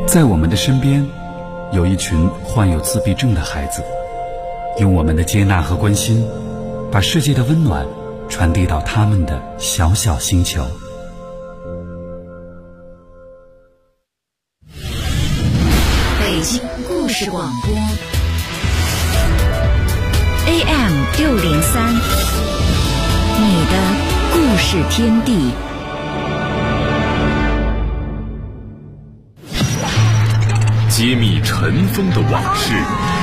在我们的身边，有一群患有自闭症的孩子，用我们的接纳和关心，把世界的温暖传递到他们的小小星球。 北京故事广播 AM603，你的故事天地。 揭秘尘封的往事，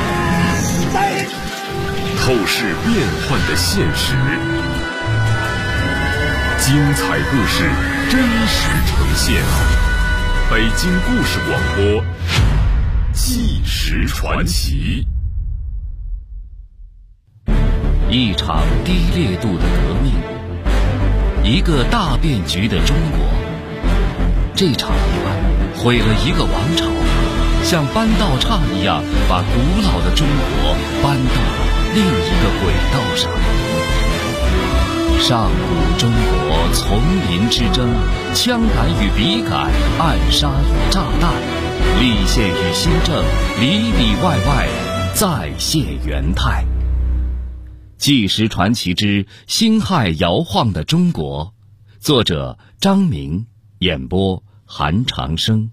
透视变幻的现实，精彩故事真实呈现。北京故事广播，纪实传奇。 一场低烈度的革命，一个大变局的中国。这场意外毁了一个王朝，像搬道岔一样把古老的中国搬到了另一个轨道上。上古中国丛林之争，枪杆与笔杆，暗杀与炸弹，立宪与新政，里里外外再现元态。纪实传奇之辛亥摇晃的中国，作者张明，演播韩长生。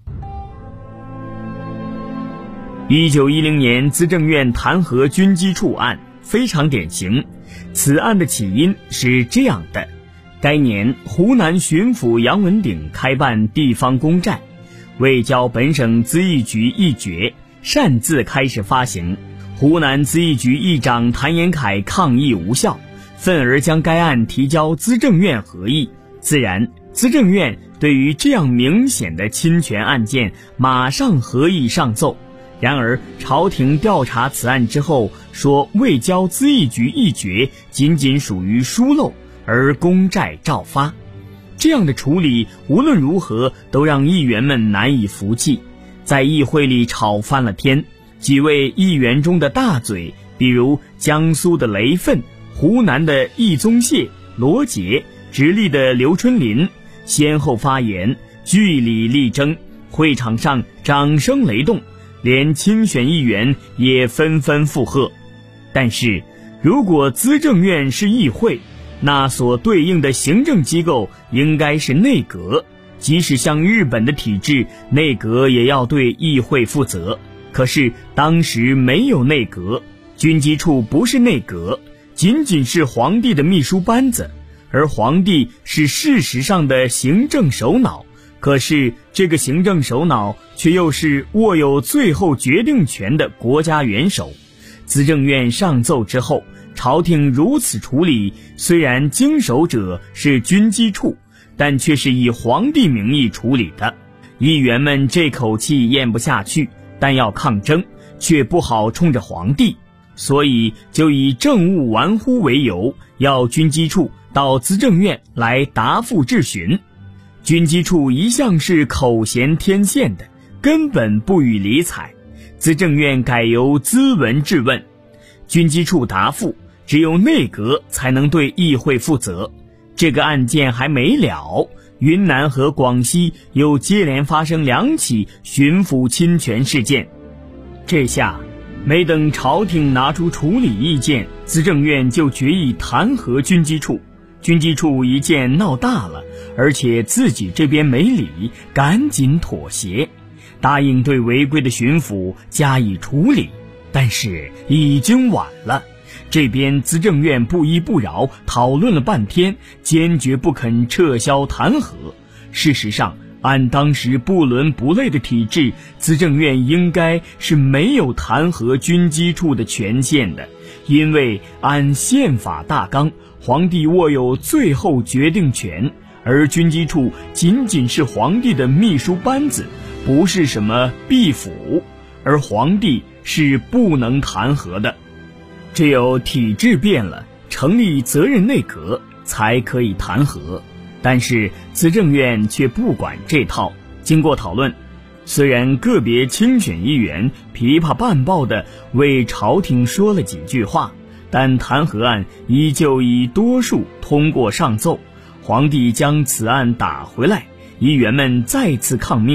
1910年资政院弹劾军机处案非常典型。此案的起因是这样的：该年湖南巡抚杨文鼎开办地方公债，未交本省资议局议决，擅自开始发行。湖南资议局议长谭延闿抗议无效，愤而将该案提交资政院核议。自然，资政院对于这样明显的侵权案件马上核议上奏。然而朝廷调查此案之后说，未交资议局议决仅仅属于疏漏，而公债照发。这样的处理无论如何都让议员们难以服气，在议会里吵翻了天。几位议员中的大嘴，比如江苏的雷奋、湖南的易宗燮、罗杰、直隶的刘春林先后发言，据理力争，会场上掌声雷动，连亲选议员也纷纷附和。但是如果资政院是议会，那所对应的行政机构应该是内阁，即使像日本的体制，内阁也要对议会负责。可是当时没有内阁，军机处不是内阁，仅仅是皇帝的秘书班子，而皇帝是事实上的行政首脑。可是这个行政首脑却又是握有最后决定权的国家元首。资政院上奏之后，朝廷如此处理，虽然经手者是军机处，但却是以皇帝名义处理的。议员们这口气咽不下去，但要抗争，却不好冲着皇帝，所以就以政务玩忽为由，要军机处到资政院来答复质询。军机处一向是口嫌天宪的，根本不予理睬。资政院改由咨文质问，军机处答复，只有内阁才能对议会负责。这个案件还没了，云南和广西又接连发生2起巡抚侵权事件。这下没等朝廷拿出处理意见，资政院就决议弹劾军机处。军机处一见闹大了，而且自己这边没理，赶紧妥协，答应对违规的巡抚加以处理。但是已经晚了，这边资政院不依不饶，讨论了半天，坚决不肯撤销弹劾。事实上，按当时不伦不类的体制，资政院应该是没有弹劾军机处的权限的，因为按宪法大纲，皇帝握有最后决定权，而军机处仅仅是皇帝的秘书班子，不是什么弼府，而皇帝是不能弹劾的。只有体制变了，成立责任内阁，才可以弹劾。但是资政院却不管这套。经过讨论，虽然个别亲选议员琵琶半抱地为朝廷说了几句话，但弹劾案依旧以多数通过上奏。皇帝将此案打回来，议员们再次抗命，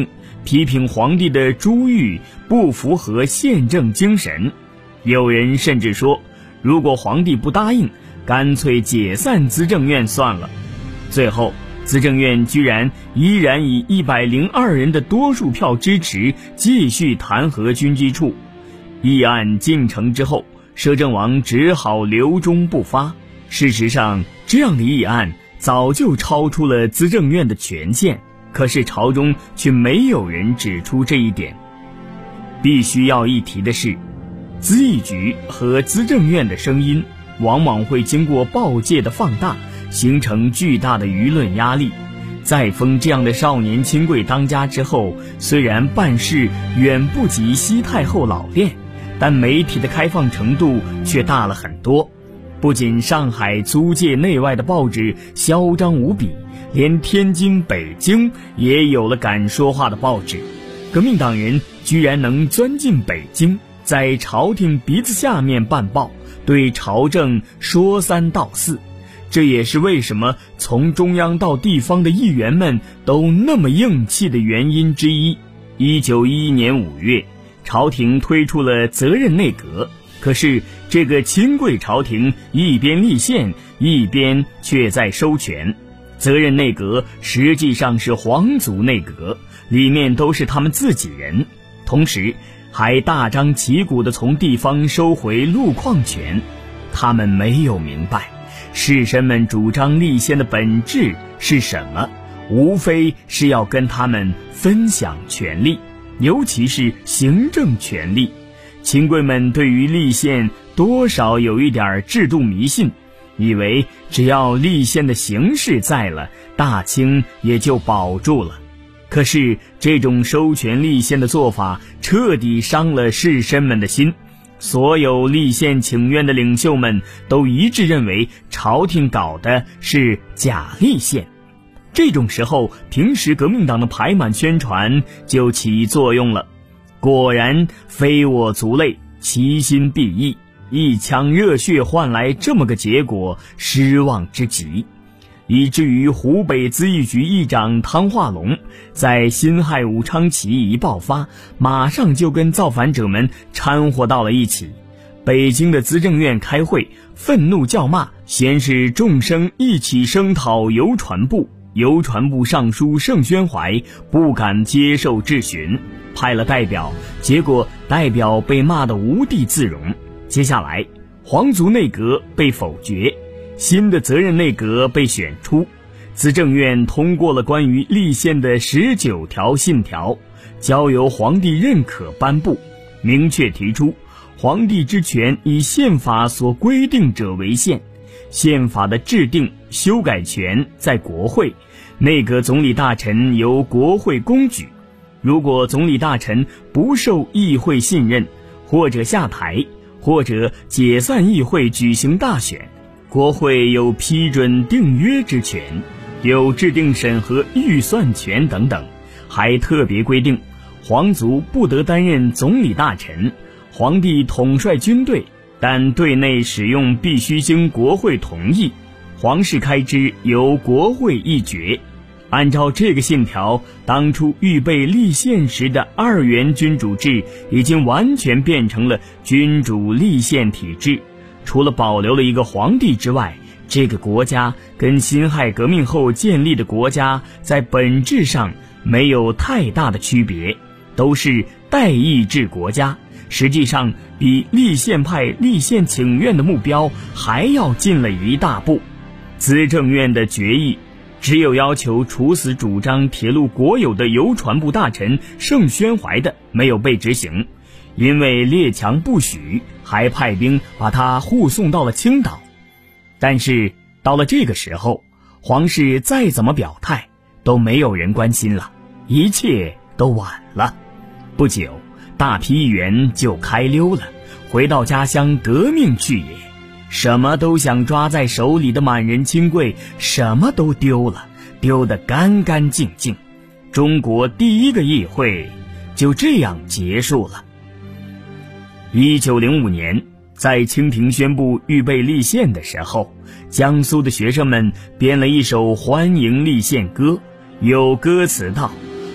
批评皇帝的珠玉不符合宪政精神。有人甚至说，如果皇帝不答应，干脆解散资政院算了。最后资政院居然依然以102人的多数票支持继续弹劾军机处。议案进程之后，摄政王只好留中不发。事实上，这样的议案早就超出了资政院的权限，可是朝中却没有人指出这一点。必须要一提的是，资议局和资政院的声音往往会经过报界的放大，形成巨大的舆论压力。在封这样的少年亲贵当家之后，虽然办事远不及西太后老练，但媒体的开放程度却大了很多。不仅上海租界内外的报纸嚣张无比，连天津、北京也有了敢说话的报纸。革命党人居然能钻进北京，在朝廷鼻子下面办报，对朝政说三道四。这也是为什么从中央到地方的议员们都那么硬气的原因之一。1911年5月，朝廷推出了责任内阁，可是这个亲贵朝廷一边立宪，一边却在收权。责任内阁实际上是皇族内阁，里面都是他们自己人，同时还大张旗鼓地从地方收回路况权。他们没有明白士绅们主张立宪的本质是什么，无非是要跟他们分享权力，尤其是行政权力。亲贵们对于立宪多少有一点制度迷信，以为只要立宪的形式在了，大清也就保住了。可是这种收权立宪的做法彻底伤了士绅们的心，所有立宪请愿的领袖们都一致认为朝廷搞的是假立宪。这种时候，平时革命党的排满宣传就起作用了。果然非我族类，其心必异，一腔热血换来这么个结果，失望之极。以至于湖北资议局议长汤化龙在辛亥武昌起义一爆发，马上就跟造反者们掺和到了一起。北京的资政院开会，愤怒叫骂，先是众生一起声讨邮传部，邮传部尚书盛宣怀不敢接受质询，派了代表，结果代表被骂得无地自容。接下来皇族内阁被否决，新的责任内阁被选出，资政院通过了关于立宪的19条信条，交由皇帝认可颁布，明确提出皇帝之权以宪法所规定者为限，宪法的制定修改权在国会，内阁总理大臣由国会公举，如果总理大臣不受议会信任，或者下台，或者解散议会举行大选，国会有批准订约之权，有制定审核预算权等等。还特别规定皇族不得担任总理大臣，皇帝统帅军队，但队内使用必须经国会同意，皇室开支由国会议决。按照这个信条，当初预备立宪时的2元君主制已经完全变成了君主立宪体制。除了保留了一个皇帝之外，这个国家跟辛亥革命后建立的国家在本质上没有太大的区别，都是代议制国家，实际上比立宪派立宪请愿的目标还要近了一大步。资政院的决议只有要求处死主张铁路国有的邮传部大臣盛宣怀的没有被执行，因为列强不许，还派兵把他护送到了青岛。但是到了这个时候，皇室再怎么表态都没有人关心了，一切都晚了。不久，大批议员就开溜了，回到家乡革命去也。什么都想抓在手里的满人亲贵，什么都丢了，丢得干干净净。中国第一个议会就这样结束了。1905年，在清廷宣布预备立宪的时候，江苏的学生们编了一首欢迎立宪歌，有歌词道：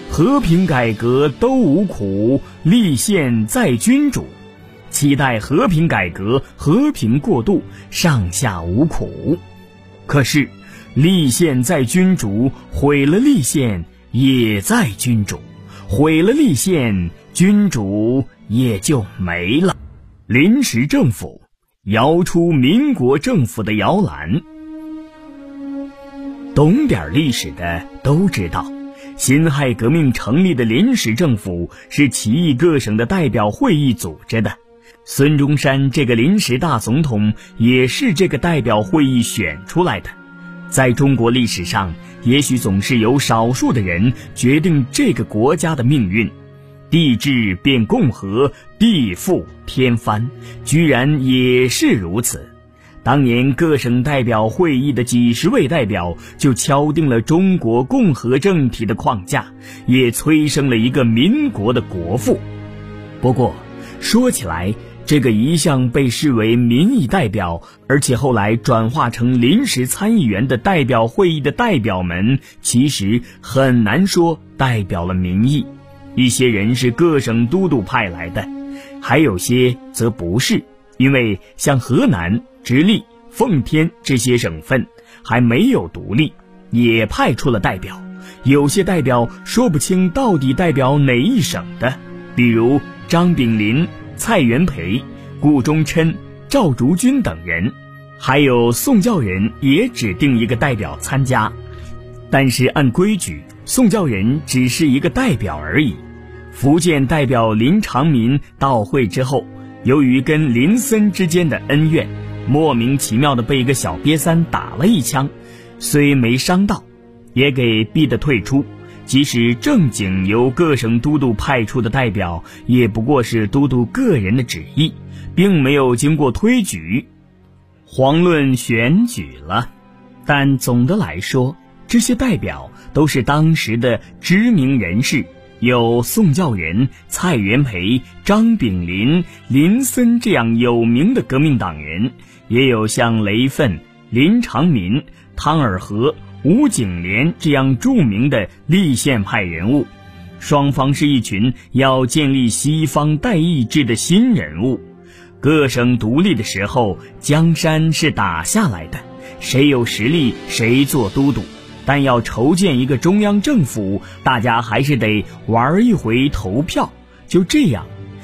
和平改革都无苦，立宪在君主。期待和平改革，和平过渡，上下无苦。可是立宪在君主，毁了立宪也在君主，毁了立宪，君主也就没了。临时政府摇出民国政府的摇篮。懂点历史的都知道，辛亥革命成立的临时政府是起义各省的代表会议组织的，孙中山这个临时大总统也是这个代表会议选出来的。在中国历史上，也许总是由少数的人决定这个国家的命运。帝制变共和，地覆天翻，居然也是如此。当年各省代表会议的几十位代表就敲定了中国共和政体的框架，也催生了一个民国的国父。不过说起来，这个一向被视为民意代表，而且后来转化成临时参议员的代表会议的代表们，其实很难说代表了民意。一些人是各省都督派来的，还有些则不是，因为像河南、直隶、奉天这些省份还没有独立，也派出了代表。有些代表说不清到底代表哪一省的，比如张炳麟、蔡元培、顾中琛、赵竹君等人，还有宋教仁也指定一个代表参加。但是按规矩，宋教仁只是一个代表而已。福建代表林长民到会之后，由于跟林森之间的恩怨，莫名其妙的被一个小瘪三打了一枪，虽没伤到，也给逼得退出。即使正经由各省都督派出的代表，也不过是都督个人的旨意，并没有经过推举，遑论选举了。但总的来说，这些代表都是当时的知名人士，有宋教仁、蔡元培、张炳麟、林森这样有名的革命党人，也有像雷奋、林长民、汤尔和、吴景莲这样著名的立宪派人物。双方是一群要建立西方代议制的新人物。各省独立的时候，江山是打下来的，谁有实力谁做都督，但要筹建一个中央政府，大家还是得玩一回投票。就这样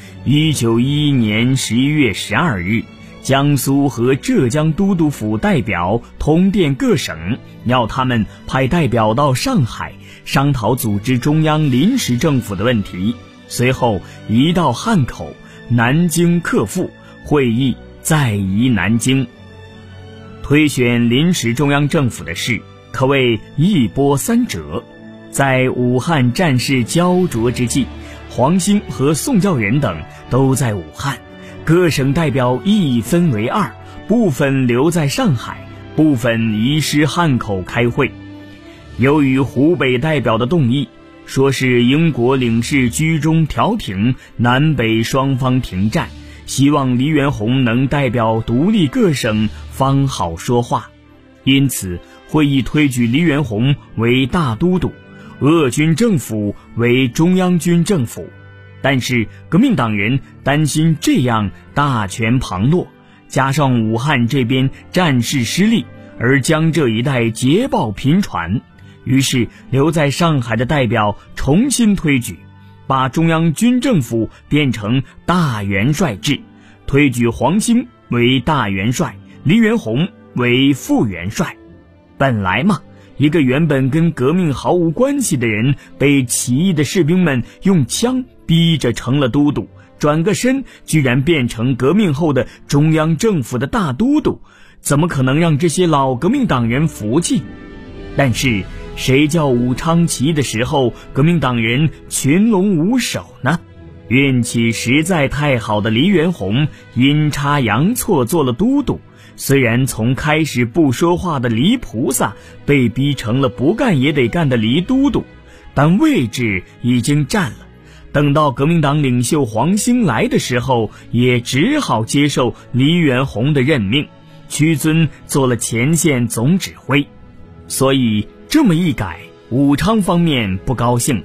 ，1911年11月12日，江苏和浙江都督府代表通电各省，要他们派代表到上海商讨组织中央临时政府的问题。随后移到汉口、南京克复，会议再移南京。推选临时中央政府的事可谓一波三折。在武汉战事焦灼之际，黄兴和宋教仁等都在武汉，各省代表一分为二，部分留在上海，部分移师汉口开会。由于湖北代表的动议，说是英国领事居中调停，南北双方停战，希望黎元洪能代表独立各省方好说话。因此会议推举黎元洪为大都督，鄂军政府为中央军政府。但是革命党人担心这样大权旁落，加上武汉这边战事失利，而江浙一带捷报频传，于是留在上海的代表重新推举，把中央军政府变成大元帅制，推举黄兴为大元帅，黎元洪为副元帅。本来嘛，一个原本跟革命毫无关系的人，被起义的士兵们用枪逼着成了都督，转个身居然变成革命后的中央政府的大都督，怎么可能让这些老革命党人服气？但是谁叫武昌起义的时候革命党人群龙无首呢？运气实在太好的黎元洪阴差阳错做了都督，虽然从开始不说话的黎菩萨被逼成了不干也得干的黎都督，但位置已经占了。等到革命党领袖黄兴来的时候，也只好接受黎元洪的任命，屈尊做了前线总指挥。所以这么一改，武昌方面不高兴了，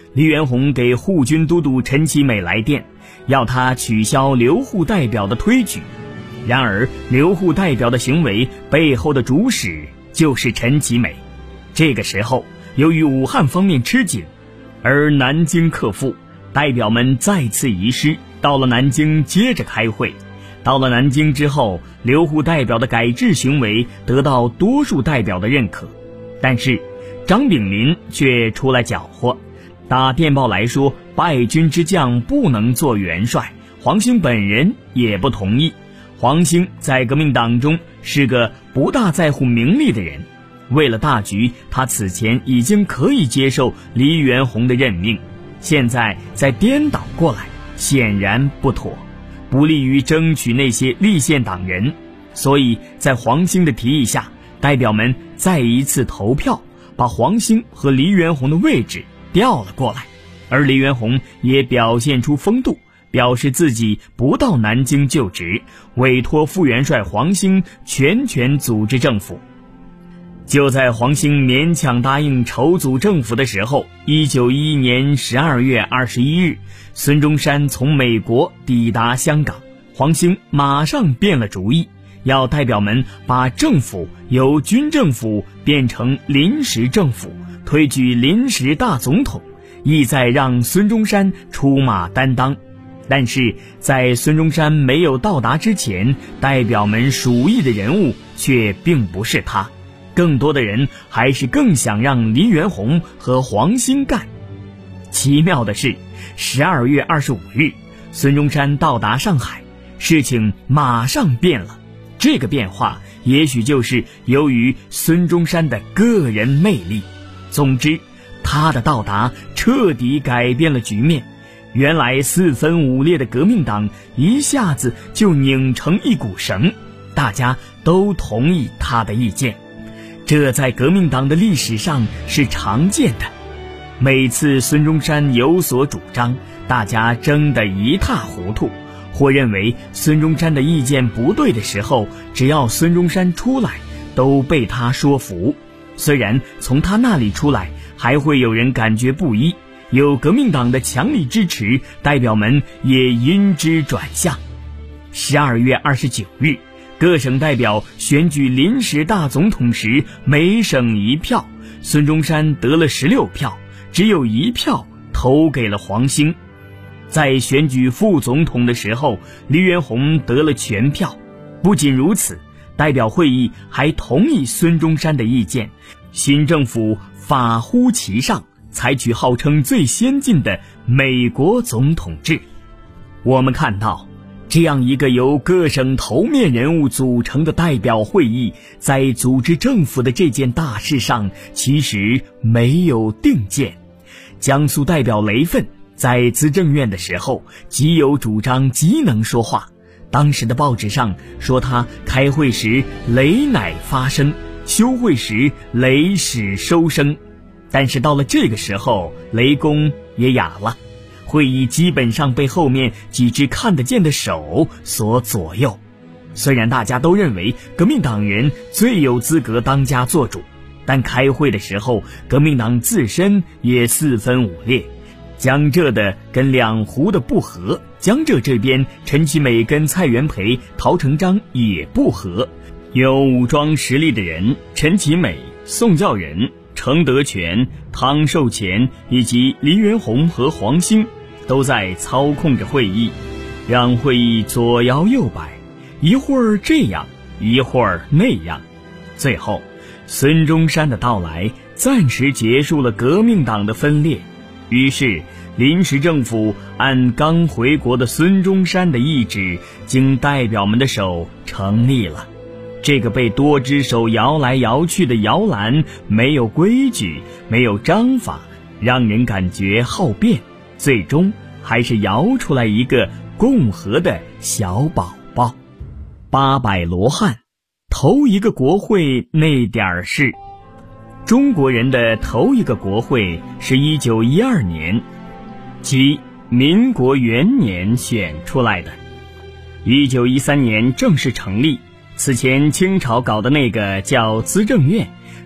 黎元洪给护军都督陈其美来电，要他取消留沪代表的推举。然而留沪代表的行为背后的主使就是陈其美。这个时候由于武汉方面吃紧，而南京克复，代表们再次遗失，到了南京接着开会。到了南京之后，留沪代表的改制行为得到多数代表的认可，但是张炳麟却出来搅和，打电报来说败军之将不能做元帅，黄兴本人也不同意。黄兴在革命党中是个不大在乎名利的人，为了大局，他此前已经可以接受黎元洪的任命，现在再颠倒过来，显然不妥，不利于争取那些立宪党人。所以在黄兴的提议下，代表们再一次投票，把黄兴和黎元洪的位置调了过来。而黎元洪也表现出风度，表示自己不到南京就职，委托副元帅黄兴全权组织政府。就在黄兴勉强答应筹组政府的时候，1911年12月21日，孙中山从美国抵达香港，黄兴马上变了主意，要代表们把政府由军政府变成临时政府，推举临时大总统，意在让孙中山出马担当。但是在孙中山没有到达之前，代表们属意的人物却并不是他，更多的人还是更想让黎元洪和黄兴干。奇妙的是，12月25日，孙中山到达上海，事情马上变了。这个变化也许就是由于孙中山的个人魅力。总之，他的到达彻底改变了局面。原来四分五裂的革命党一下子就拧成一股绳，大家都同意他的意见。这在革命党的历史上是常见的。每次孙中山有所主张，大家争得一塌糊涂，或认为孙中山的意见不对的时候，只要孙中山出来，都被他说服。虽然从他那里出来，还会有人感觉不依，有革命党的强力支持，代表们也因之转向。12月29日，各省代表选举临时大总统时，每省1票，孙中山得了16票，只有1票投给了黄兴。在选举副总统的时候，黎元洪得了全票。不仅如此，代表会议还同意孙中山的意见，新政府法乎其上，采取号称最先进的美国总统制。我们看到，这样一个由各省头面人物组成的代表会议，在组织政府的这件大事上其实没有定见。江苏代表雷奋在资政院的时候极有主张，极能说话。当时的报纸上说他开会时雷乃发声，休会时雷始收声。但是到了这个时候，雷公也哑了，会议基本上被后面几只看得见的手所左右。虽然大家都认为革命党人最有资格当家做主，但开会的时候，革命党自身也四分五裂。江浙的跟两湖的不和，江浙这边陈其美跟蔡元培、陶成章也不和。有武装实力的人，陈其美、宋教仁、程德全、汤寿乾以及黎元洪和黄兴都在操控着会议，让会议左摇右摆，一会儿这样，一会儿那样。最后，孙中山的到来暂时结束了革命党的分裂，于是临时政府按刚回国的孙中山的意志，经代表们的手成立了。这个被多只手摇来摇去的摇篮，没有规矩，没有章法，让人感觉好变，最终还是摇出来一个共和的小宝宝。800罗汉，头一个国会那点事。中国人的头一个国会是1912年，即民国元年选出来的。1913年正式成立。此前清朝搞的那个叫资政院，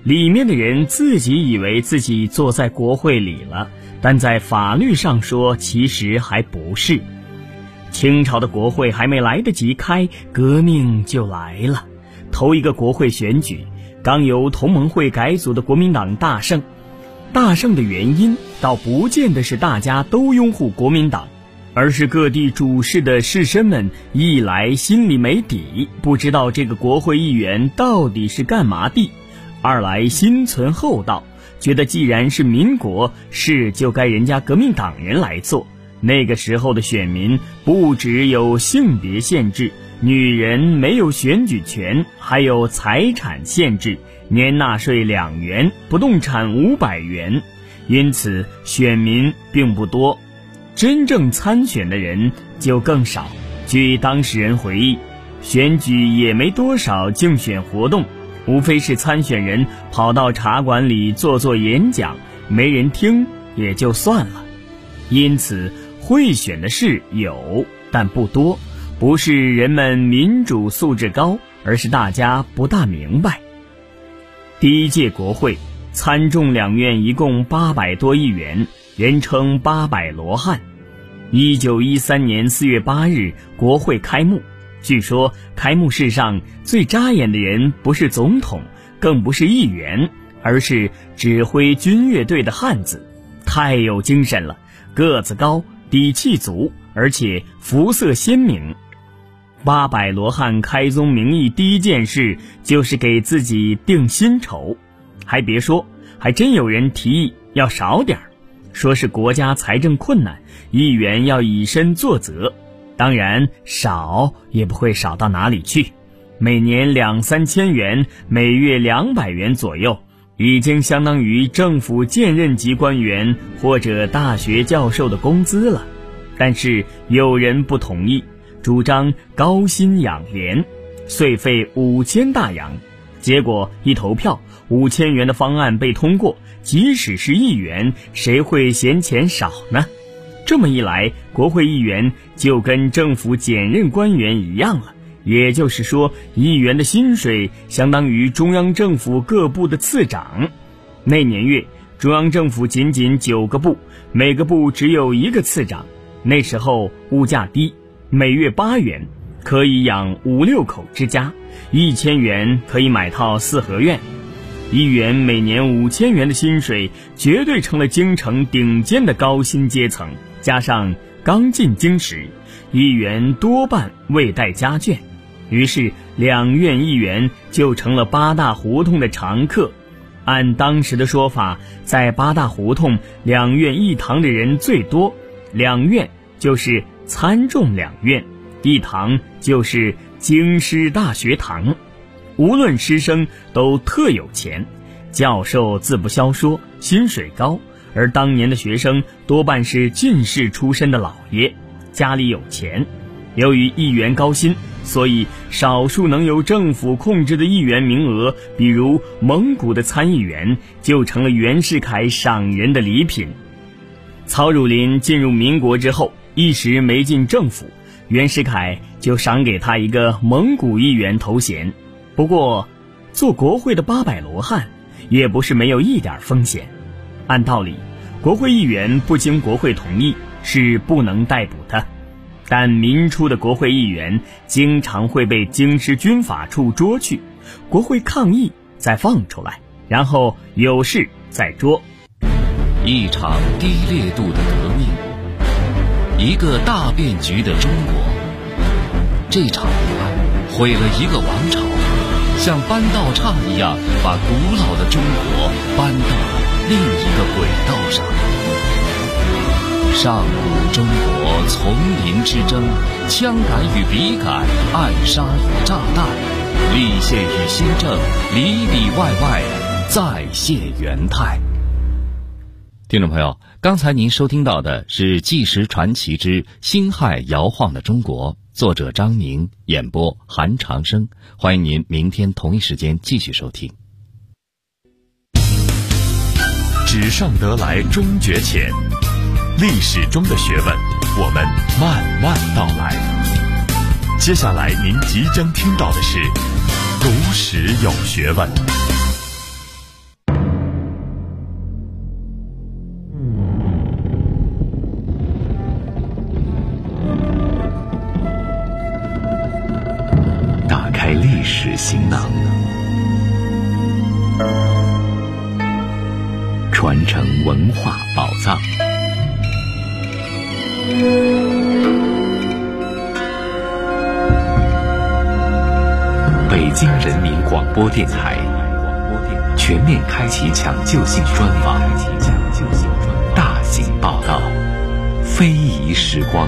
里面的人自己以为自己坐在国会里了，但在法律上说其实还不是。清朝的国会还没来得及开，革命就来了。头一个国会选举，刚由同盟会改组的国民党大胜。大胜的原因倒不见得是大家都拥护国民党，而是各地主事的士绅们一来心里没底，不知道这个国会议员到底是干嘛的；二来心存厚道，觉得既然是民国，事就该人家革命党人来做。那个时候的选民不只有性别限制，女人没有选举权，还有财产限制，年纳税2元，不动产500元，因此选民并不多，真正参选的人就更少。据当事人回忆，选举也没多少竞选活动，无非是参选人跑到茶馆里做演讲，没人听也就算了。因此会选的事有，但不多，不是人们民主素质高，而是大家不大明白。第一届国会参众两院一共800多议员，人称800罗汉。1913年4月8日国会开幕，据说开幕式上最扎眼的人不是总统，更不是议员，而是指挥军乐队的汉子，太有精神了，个子高，底气足，而且肤色鲜明。800罗汉开宗明义第一件事就是给自己定薪酬，还别说，还真有人提议要少点，说是国家财政困难，议员要以身作则。当然少也不会少到哪里去，每年2-3千元，每月200元左右，已经相当于政府荐任级官员或者大学教授的工资了。但是有人不同意，主张高薪养廉，岁费5000大洋。结果一投票，5000元的方案被通过，即使是议员，谁会嫌钱少呢？这么一来，国会议员就跟政府检任官员一样了，也就是说，议员的薪水相当于中央政府各部的次长。那年月，中央政府仅仅9个部，每个部只有1个次长。那时候物价低，每月8元可以养5-6口之家，1000元可以买套4合院。议员每年5000元的薪水，绝对成了京城顶尖的高薪阶层。加上刚进京时，议员多半未带家眷，于是2院议员就成了8大胡同的常客。按当时的说法，在8大胡同2院一堂的人最多，2院就是参众2院，一堂就是京师大学堂。无论师生都特有钱，教授自不消说，薪水高，而当年的学生多半是进士出身的老爷，家里有钱。由于议员高薪，所以少数能由政府控制的议员名额，比如蒙古的参议员，就成了袁世凯赏人的礼品。曹汝霖进入民国之后，一时没进政府，袁世凯就赏给他一个蒙古议员头衔。不过做国会的800罗汉也不是没有一点风险。按道理，国会议员不经国会同意是不能逮捕的，但民初的国会议员经常会被京师军法处捉去，国会抗议再放出来，然后有事再捉。 一场低烈度的革命，一个大变局的中国。这场武案毁了一个王朝，像搬道岔一样把古老的中国搬到了另一个轨道上。上古中国丛林之争，枪杆与笔杆，暗杀与炸弹，立宪与新政，里里外外再现元泰。听众朋友，刚才您收听到的是《纪实传奇之辛亥摇晃的中国》，作者张宁，演播韩长生。欢迎您明天同一时间继续收听。 纸上得来终觉浅，历史中的学问，我们慢慢道来。接下来您即将听到的是《读史有学问》。 行囊，传承文化宝藏。北京人民广播电台全面开启抢救性专访，大型报道，非遗时光。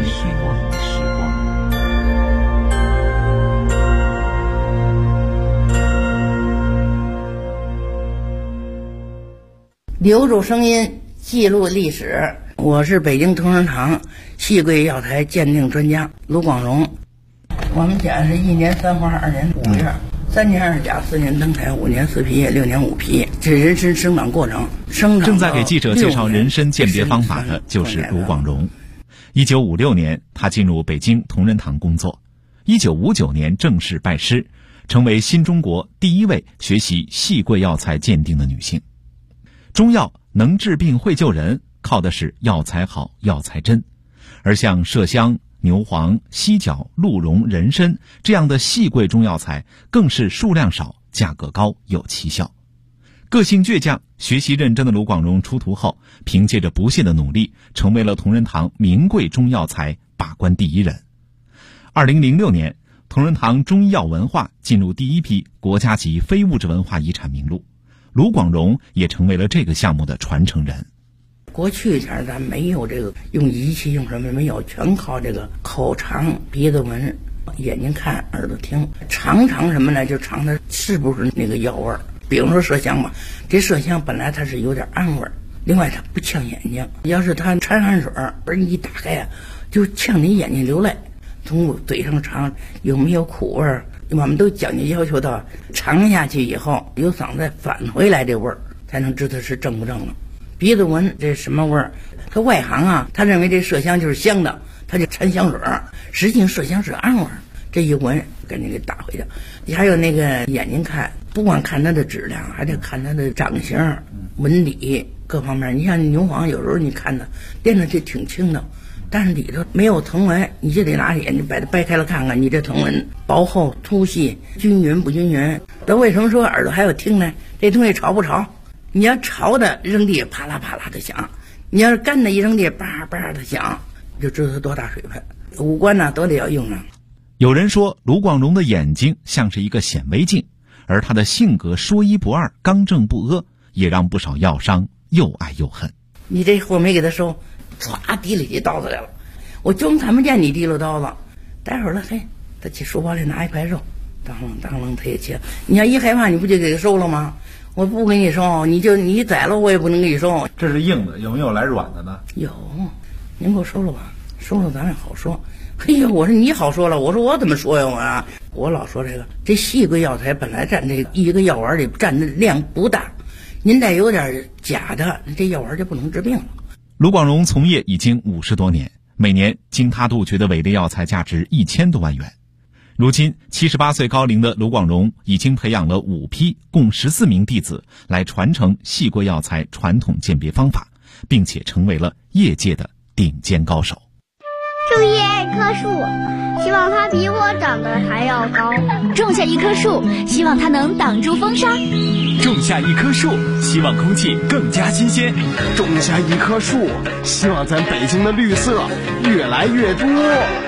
留住声音，记录历史。我是北京同仁堂细桂药材鉴定专家卢广荣。我们家是1年3花2年5月，3年2甲4年登台5年4皮叶6年5皮，这人参生长过程。 正在给记者介绍人参鉴别方法的就是卢广荣。1956年，他进入北京同仁堂工作。1959年正式拜师，成为新中国第一位学习细桂药材鉴定的女性。中药能治病会救人，靠的是药材好药材真，而像麝香、牛黄、犀角、鹿茸、人参这样的细桂中药材更是数量少，价格高，有奇效。个性倔强、学习认真的卢广荣出徒后，凭借着不懈的努力，成为了同仁堂名贵中药材把关第一人。2006年，同仁堂中医药文化进入第一批国家级非物质文化遗产名录，卢广荣也成为了这个项目的传承人。 过去前咱没有这个用仪器用什么没有，全靠这个口尝、鼻子闻、眼睛看、耳朵听，尝什么呢？就尝它是不是那个药味儿。比如说麝香吧，这麝香本来它是有点暗味儿，另外它不呛眼睛，要是它掺汗水而一打开啊，就呛你眼睛流泪。从嘴上尝有没有苦味儿，我们都讲究要求到尝下去以后由嗓子返回来这味儿，才能知道是正不正了。鼻子闻这什么味儿？他外行啊，他认为这麝香就是香的，他就掺香水，实际上麝香是暗味儿。这一闻赶紧给打回去。还有那个眼睛看，不光看它的质量，还得看它的长形、纹理各方面。你像牛黄，有时候你看它练的就挺轻的，但是里头没有藤纹，你就得拿眼睛把它掰开了看看，你这藤纹薄厚、粗细、均匀不均匀。那为什么说耳朵还要听呢？这东西潮不潮？你要潮的扔地啪啦啪啦的响，你要是干的一扔地叭叭的响，就知道它多大水分。五官呢都得要用上。 有人说卢广荣的眼睛像是一个显微镜，而他的性格说一不二、刚正不阿，也让不少药商又爱又恨。 你这货没给他收，歘提里起刀子来了，我就看不见你提溜刀子。待会儿了，嘿，他去书包里拿一块肉，当啷他也切。你要一害怕，你不就给他收了吗？我不给你收，你宰了我也不能给你收。 这是硬的，有没有来软的呢？ 有，您给我收了吧，收了咱也好说。嘿呀，我说你好说了，我说我怎么说呀？我老说这细桂药材本来占这一个药丸里占的量不大，您再有点假的，这药丸就不能治病了。 卢广荣从业已经50多年，每年经他杜绝的伪劣药材价值1000多万元。如今78岁高龄的卢广荣已经培养了5批共14名弟子来传承细桂药材传统鉴别方法，并且成为了业界的顶尖高手。 种下一棵树，希望它比我长得还要高。 种下一棵树，希望它能挡住风沙。 种下一棵树，希望空气更加新鲜。 种下一棵树，希望咱北京的绿色越来越多。